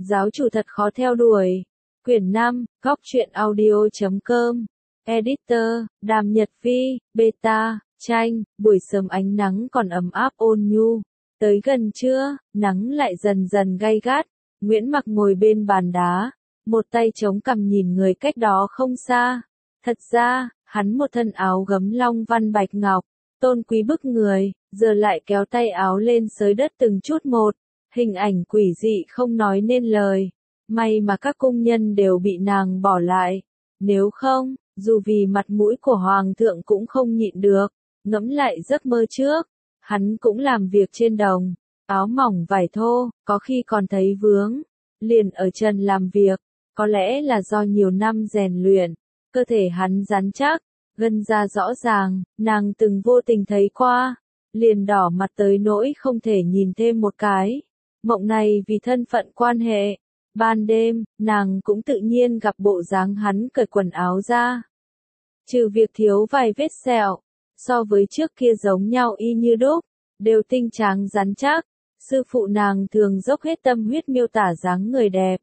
Giáo chủ thật khó theo đuổi. Quyển 5, Góc truyện audio.com. Editor, Đàm Nhật Vi, Beta, tranh, buổi sớm ánh nắng còn ấm áp ôn nhu. Tới gần trưa, nắng lại dần dần gay gắt. Nguyễn Mặc ngồi bên bàn đá, một tay chống cằm nhìn người cách đó không xa. Thật ra, hắn một thân áo gấm long văn bạch ngọc, tôn quý bức người, giờ lại kéo tay áo lên xới đất từng chút một. Hình ảnh quỷ dị không nói nên lời. May mà các cung nhân đều bị nàng bỏ lại. Nếu không, dù vì mặt mũi của hoàng thượng cũng không nhịn được. Ngẫm lại giấc mơ trước, hắn cũng làm việc trên đồng, áo mỏng vải thô, có khi còn thấy vướng, liền ở trần làm việc. Có lẽ là do nhiều năm rèn luyện, cơ thể hắn rắn chắc, gân da rõ ràng, nàng từng vô tình thấy qua, liền đỏ mặt tới nỗi không thể nhìn thêm một cái. Mộng này vì thân phận quan hệ. Ban đêm, nàng cũng tự nhiên gặp bộ dáng hắn cởi quần áo ra. Trừ việc thiếu vài vết sẹo, so với trước kia giống nhau y như đúc, đều tinh tráng rắn chắc. Sư phụ nàng thường dốc hết tâm huyết miêu tả dáng người đẹp.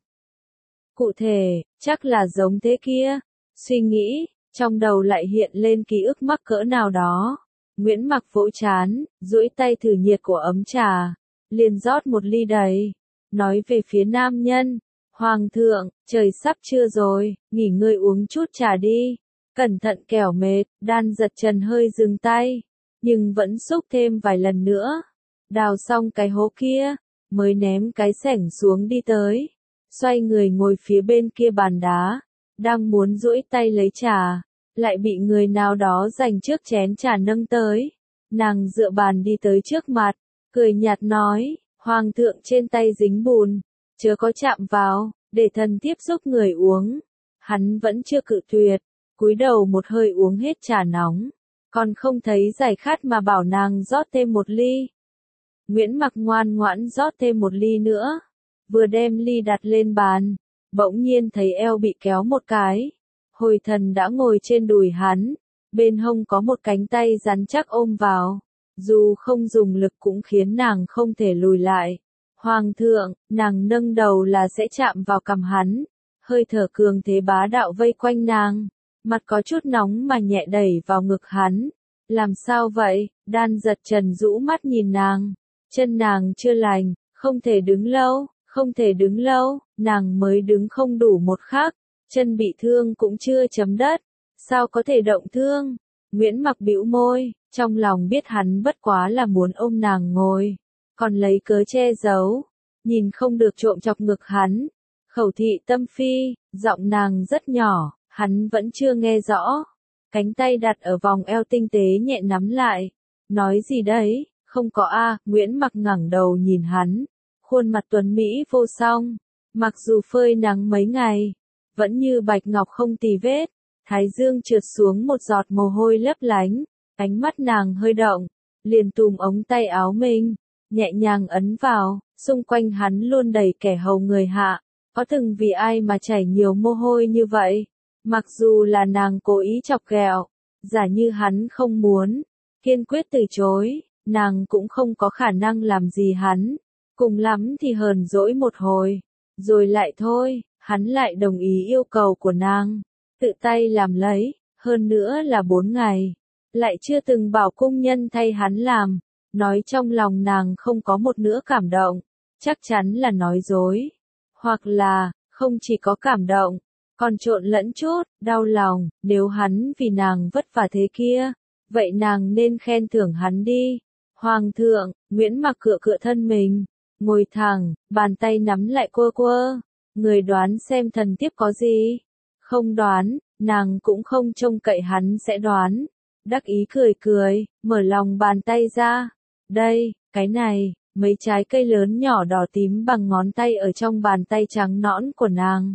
Cụ thể, chắc là giống thế kia. Suy nghĩ, trong đầu lại hiện lên ký ức mắc cỡ nào đó. Nguyễn Mặc vỗ trán, duỗi tay thử nhiệt của ấm trà, liền rót một ly đầy, nói về phía nam nhân, Hoàng thượng, trời sắp trưa rồi, nghỉ ngơi uống chút trà đi, cẩn thận kẻo mệt. Đan Giật Trần hơi dừng tay, nhưng vẫn xúc thêm vài lần nữa, đào xong cái hố kia, mới ném cái xẻng xuống đi tới, xoay người ngồi phía bên kia bàn đá, đang muốn duỗi tay lấy trà, lại bị người nào đó giành trước chén trà nâng tới. Nàng dựa bàn đi tới trước mặt, cười nhạt nói, Hoàng thượng trên tay dính bùn, chớ có chạm vào, để thần thiếp giúp người uống. Hắn vẫn chưa cự tuyệt, cúi đầu một hơi uống hết trà nóng, còn không thấy giải khát mà bảo nàng rót thêm một ly. Nguyễn Mặc ngoan ngoãn rót thêm một ly nữa, vừa đem ly đặt lên bàn, bỗng nhiên thấy eo bị kéo một cái. Hồi thần đã ngồi trên đùi hắn, bên hông có một cánh tay rắn chắc ôm vào, dù không dùng lực cũng khiến nàng không thể lùi lại. Hoàng thượng, nàng nâng đầu là sẽ chạm vào cằm hắn, hơi thở cường thế bá đạo vây quanh nàng, mặt có chút nóng mà nhẹ đẩy vào ngực hắn. Làm sao vậy? Đan Giật Trần rũ mắt nhìn nàng, chân nàng chưa lành, không thể đứng lâu, không thể đứng lâu, nàng mới đứng không đủ một khắc, chân bị thương cũng chưa chấm đất, sao có thể động thương? Nguyễn Mặc bĩu môi, trong lòng biết hắn bất quá là muốn ôm nàng ngồi, còn lấy cớ che giấu, nhìn không được trộm chọc ngực hắn. Khẩu thị tâm phi, giọng nàng rất nhỏ, hắn vẫn chưa nghe rõ. Cánh tay đặt ở vòng eo tinh tế nhẹ nắm lại. Nói gì đấy? Không có a. Nguyễn Mặc ngẩng đầu nhìn hắn, khuôn mặt tuấn mỹ vô song, mặc dù phơi nắng mấy ngày, vẫn như bạch ngọc không tì vết. Thái dương trượt xuống một giọt mồ hôi lấp lánh, ánh mắt nàng hơi động, liền túm ống tay áo mình, nhẹ nhàng ấn vào. Xung quanh hắn luôn đầy kẻ hầu người hạ, có từng vì ai mà chảy nhiều mồ hôi như vậy. Mặc dù là nàng cố ý chọc ghẹo, giả như hắn không muốn, kiên quyết từ chối, nàng cũng không có khả năng làm gì hắn, cùng lắm thì hờn dỗi một hồi, rồi lại thôi. Hắn lại đồng ý yêu cầu của nàng, tự tay làm lấy, hơn nữa là 4 ngày, lại chưa từng bảo cung nhân thay hắn làm. Nói trong lòng nàng không có một nữa cảm động, chắc chắn là nói dối, hoặc là, không chỉ có cảm động, còn trộn lẫn chút, đau lòng. Nếu hắn vì nàng vất vả thế kia, vậy nàng nên khen thưởng hắn đi. Hoàng thượng, Nguyễn Mặc cựa cựa thân mình, ngồi thẳng, bàn tay nắm lại quơ quơ. Người đoán xem thần thiếp có gì? Không đoán, nàng cũng không trông cậy hắn sẽ đoán. Đắc ý cười cười, mở lòng bàn tay ra. Đây, cái này, mấy trái cây lớn nhỏ đỏ tím bằng ngón tay ở trong bàn tay trắng nõn của nàng.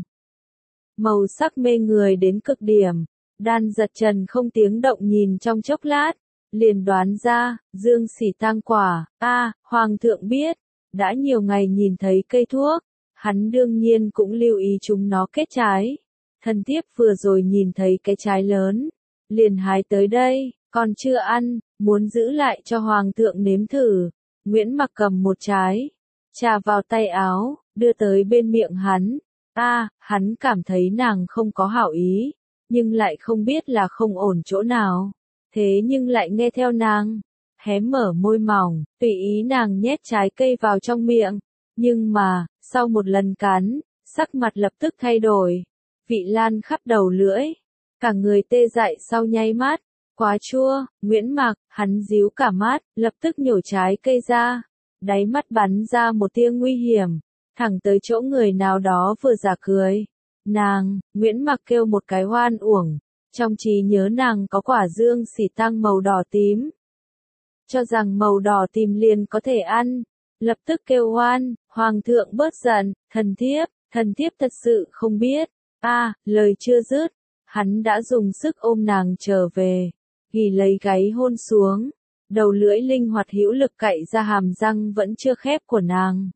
Màu sắc mê người đến cực điểm. Đan Giật Trần không tiếng động nhìn trong chốc lát, liền đoán ra, dương sỉ tang quả. Hoàng thượng biết, đã nhiều ngày nhìn thấy cây thuốc, hắn đương nhiên cũng lưu ý chúng nó kết trái. Thần thiếp vừa rồi nhìn thấy cái trái lớn, liền hái tới đây, còn chưa ăn, muốn giữ lại cho hoàng thượng nếm thử. Nguyễn Mặc cầm một trái, trà vào tay áo, đưa tới bên miệng hắn. Hắn cảm thấy nàng không có hảo ý, nhưng lại không biết là không ổn chỗ nào. Thế nhưng lại nghe theo nàng, hé mở môi mỏng, tùy ý nàng nhét trái cây vào trong miệng. Nhưng mà, sau một lần cắn, sắc mặt lập tức thay đổi. Vị lan khắp đầu lưỡi, cả người tê dại sau nháy mắt. Quá chua, Nguyễn Mạc, hắn díu cả mắt, lập tức nhổ trái cây ra. Đáy mắt bắn ra một tia nguy hiểm, thẳng tới chỗ người nào đó vừa giả cười. Nàng, Nguyễn Mạc kêu một cái oan uổng, trong trí nhớ nàng có quả dương xỉ tăng màu đỏ tím. Cho rằng màu đỏ tím liền có thể ăn, lập tức kêu oan, hoàng thượng bớt giận, thần thiếp thật sự không biết. Lời chưa dứt, hắn đã dùng sức ôm nàng trở về, ghi lấy gáy hôn xuống, đầu lưỡi linh hoạt hữu lực cạy ra hàm răng vẫn chưa khép của nàng.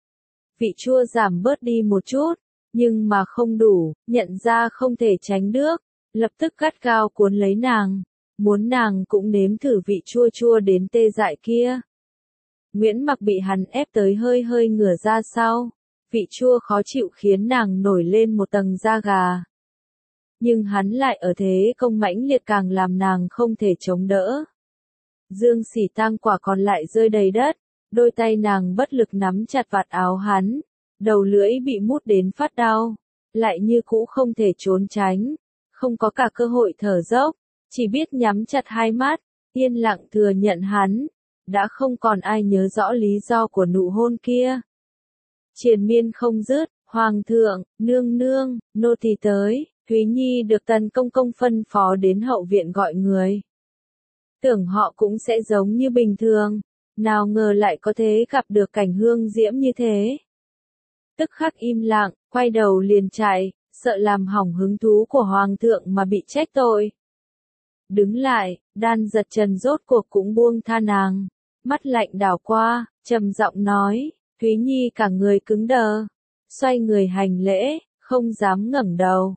Vị chua giảm bớt đi một chút, nhưng mà không đủ, nhận ra không thể tránh được, lập tức gắt gao cuốn lấy nàng, muốn nàng cũng nếm thử vị chua chua đến tê dại kia. Nguyễn Mặc bị hắn ép tới hơi hơi ngửa ra sau, vị chua khó chịu khiến nàng nổi lên một tầng da gà. Nhưng hắn lại ở thế công mãnh liệt càng làm nàng không thể chống đỡ. Dương xỉ tang quả còn lại rơi đầy đất, đôi tay nàng bất lực nắm chặt vạt áo hắn, đầu lưỡi bị mút đến phát đau, lại như cũ không thể trốn tránh, không có cả cơ hội thở dốc, chỉ biết nhắm chặt hai mắt, yên lặng thừa nhận hắn, đã không còn ai nhớ rõ lý do của nụ hôn kia. Triền miên không dứt, hoàng thượng, nương nương, nô tỳ tới. Thúy Nhi được Tần Công Công phân phó đến hậu viện gọi người. Tưởng họ cũng sẽ giống như bình thường, nào ngờ lại có thế gặp được cảnh hương diễm như thế. Tức khắc im lặng, quay đầu liền chạy, sợ làm hỏng hứng thú của hoàng thượng mà bị trách tội. Đứng lại, Đan Giật Trần rốt cuộc cũng buông tha nàng, mắt lạnh đảo qua, trầm giọng nói, Thúy Nhi cả người cứng đờ, xoay người hành lễ. Không dám ngẩng đầu,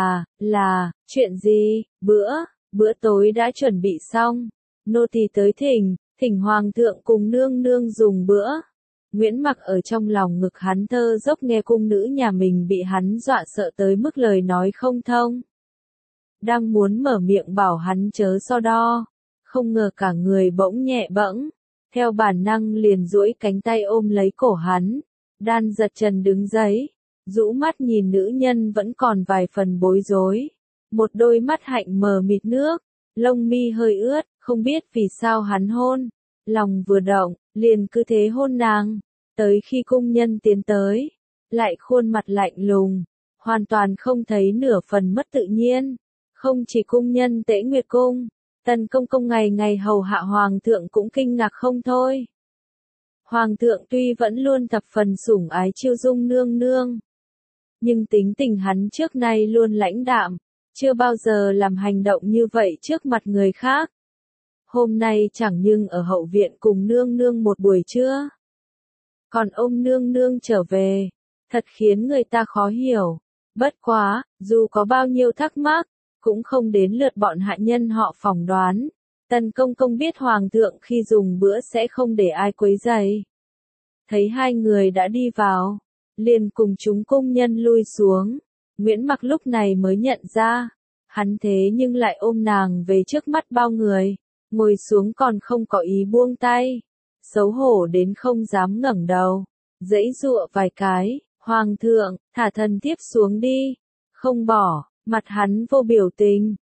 chuyện gì, bữa tối đã chuẩn bị xong, nô tỳ tới thỉnh hoàng thượng cùng nương nương dùng bữa. Nguyễn Mặc ở trong lòng ngực hắn thơ dốc nghe cung nữ nhà mình bị hắn dọa sợ tới mức lời nói không thông. Đang muốn mở miệng bảo hắn chớ so đo, không ngờ cả người bỗng nhẹ bẫng, theo bản năng liền duỗi cánh tay ôm lấy cổ hắn. Đan Giật Trần đứng dậy, rũ mắt nhìn nữ nhân vẫn còn vài phần bối rối, một đôi mắt hạnh mờ mịt nước, lông mi hơi ướt, không biết vì sao hắn hôn, lòng vừa động, liền cứ thế hôn nàng, tới khi cung nhân tiến tới, lại khuôn mặt lạnh lùng, hoàn toàn không thấy nửa phần mất tự nhiên, không chỉ cung nhân Tễ Nguyệt Cung, Tần Công Công ngày ngày hầu hạ hoàng thượng cũng kinh ngạc không thôi. Hoàng thượng tuy vẫn luôn thập phần sủng ái Chiêu Dung nương nương, nhưng tính tình hắn trước nay luôn lãnh đạm, chưa bao giờ làm hành động như vậy trước mặt người khác. Hôm nay chẳng nhưng ở hậu viện cùng nương nương một buổi trưa, còn ôm nương nương trở về, thật khiến người ta khó hiểu. Bất quá, dù có bao nhiêu thắc mắc, cũng không đến lượt bọn hạ nhân họ phỏng đoán. Tần Công Công biết hoàng thượng khi dùng bữa sẽ không để ai quấy rầy. Thấy hai người đã đi vào, liền cùng chúng cung nhân lui xuống. Nguyễn Mặc lúc này mới nhận ra, hắn thế nhưng lại ôm nàng về trước mắt bao người, ngồi xuống còn không có ý buông tay, xấu hổ đến không dám ngẩng đầu, giãy giụa vài cái, hoàng thượng, thả thần thiếp xuống đi, không bỏ, mặt hắn vô biểu tình,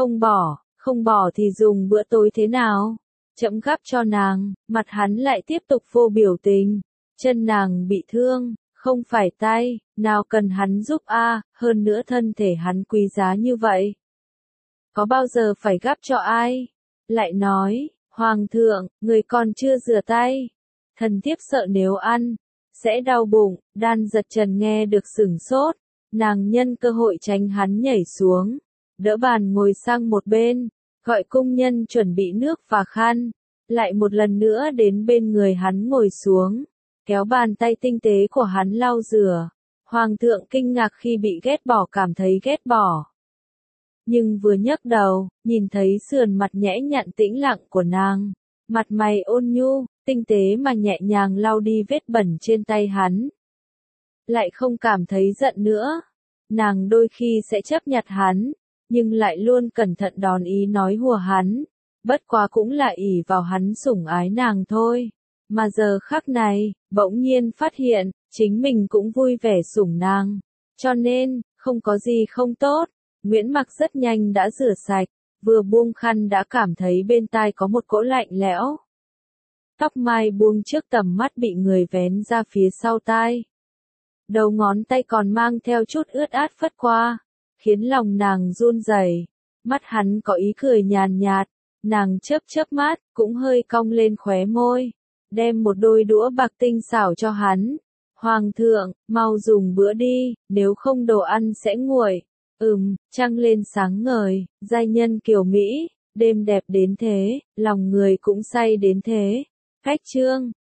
không bỏ thì dùng bữa tối thế nào, chậm gắp cho nàng, mặt hắn lại tiếp tục vô biểu tình, chân nàng bị thương. Không phải tay, nào cần hắn giúp hơn nữa thân thể hắn quý giá như vậy. Có bao giờ phải gắp cho ai? Lại nói, hoàng thượng, người còn chưa rửa tay. Thần thiếp sợ nếu ăn, sẽ đau bụng. Đan Giật Trần nghe được sửng sốt, nàng nhân cơ hội tránh hắn nhảy xuống, đỡ bàn ngồi sang một bên, gọi cung nhân chuẩn bị nước và khăn, lại một lần nữa đến bên người hắn ngồi xuống. Kéo bàn tay tinh tế của hắn lau rửa. Hoàng thượng kinh ngạc khi bị ghét bỏ cảm thấy ghét bỏ. Nhưng vừa nhấc đầu, nhìn thấy sườn mặt nhẽ nhặn tĩnh lặng của nàng. Mặt mày ôn nhu, tinh tế mà nhẹ nhàng lau đi vết bẩn trên tay hắn. lại không cảm thấy giận nữa. Nàng đôi khi sẽ chấp nhặt hắn, nhưng lại luôn cẩn thận đón ý nói hùa hắn. Bất quá cũng là ỷ vào hắn sủng ái nàng thôi. Mà giờ khắc này, bỗng nhiên phát hiện, chính mình cũng vui vẻ sủng nàng. Cho nên, không có gì không tốt. Nguyễn Mặc rất nhanh đã rửa sạch, vừa buông khăn đã cảm thấy bên tai có một cỗ lạnh lẽo. Tóc mai buông trước tầm mắt bị người vén ra phía sau tai. Đầu ngón tay còn mang theo chút ướt át phất qua, khiến lòng nàng run rẩy. Mắt hắn có ý cười nhàn nhạt, nàng chớp chớp mắt, cũng hơi cong lên khóe môi, đem một đôi đũa bạc tinh xảo cho hắn. Hoàng thượng, mau dùng bữa đi, nếu không đồ ăn sẽ nguội. Trăng lên sáng ngời, giai nhân kiều Mỹ, đêm đẹp đến thế, lòng người cũng say đến thế. Khách chương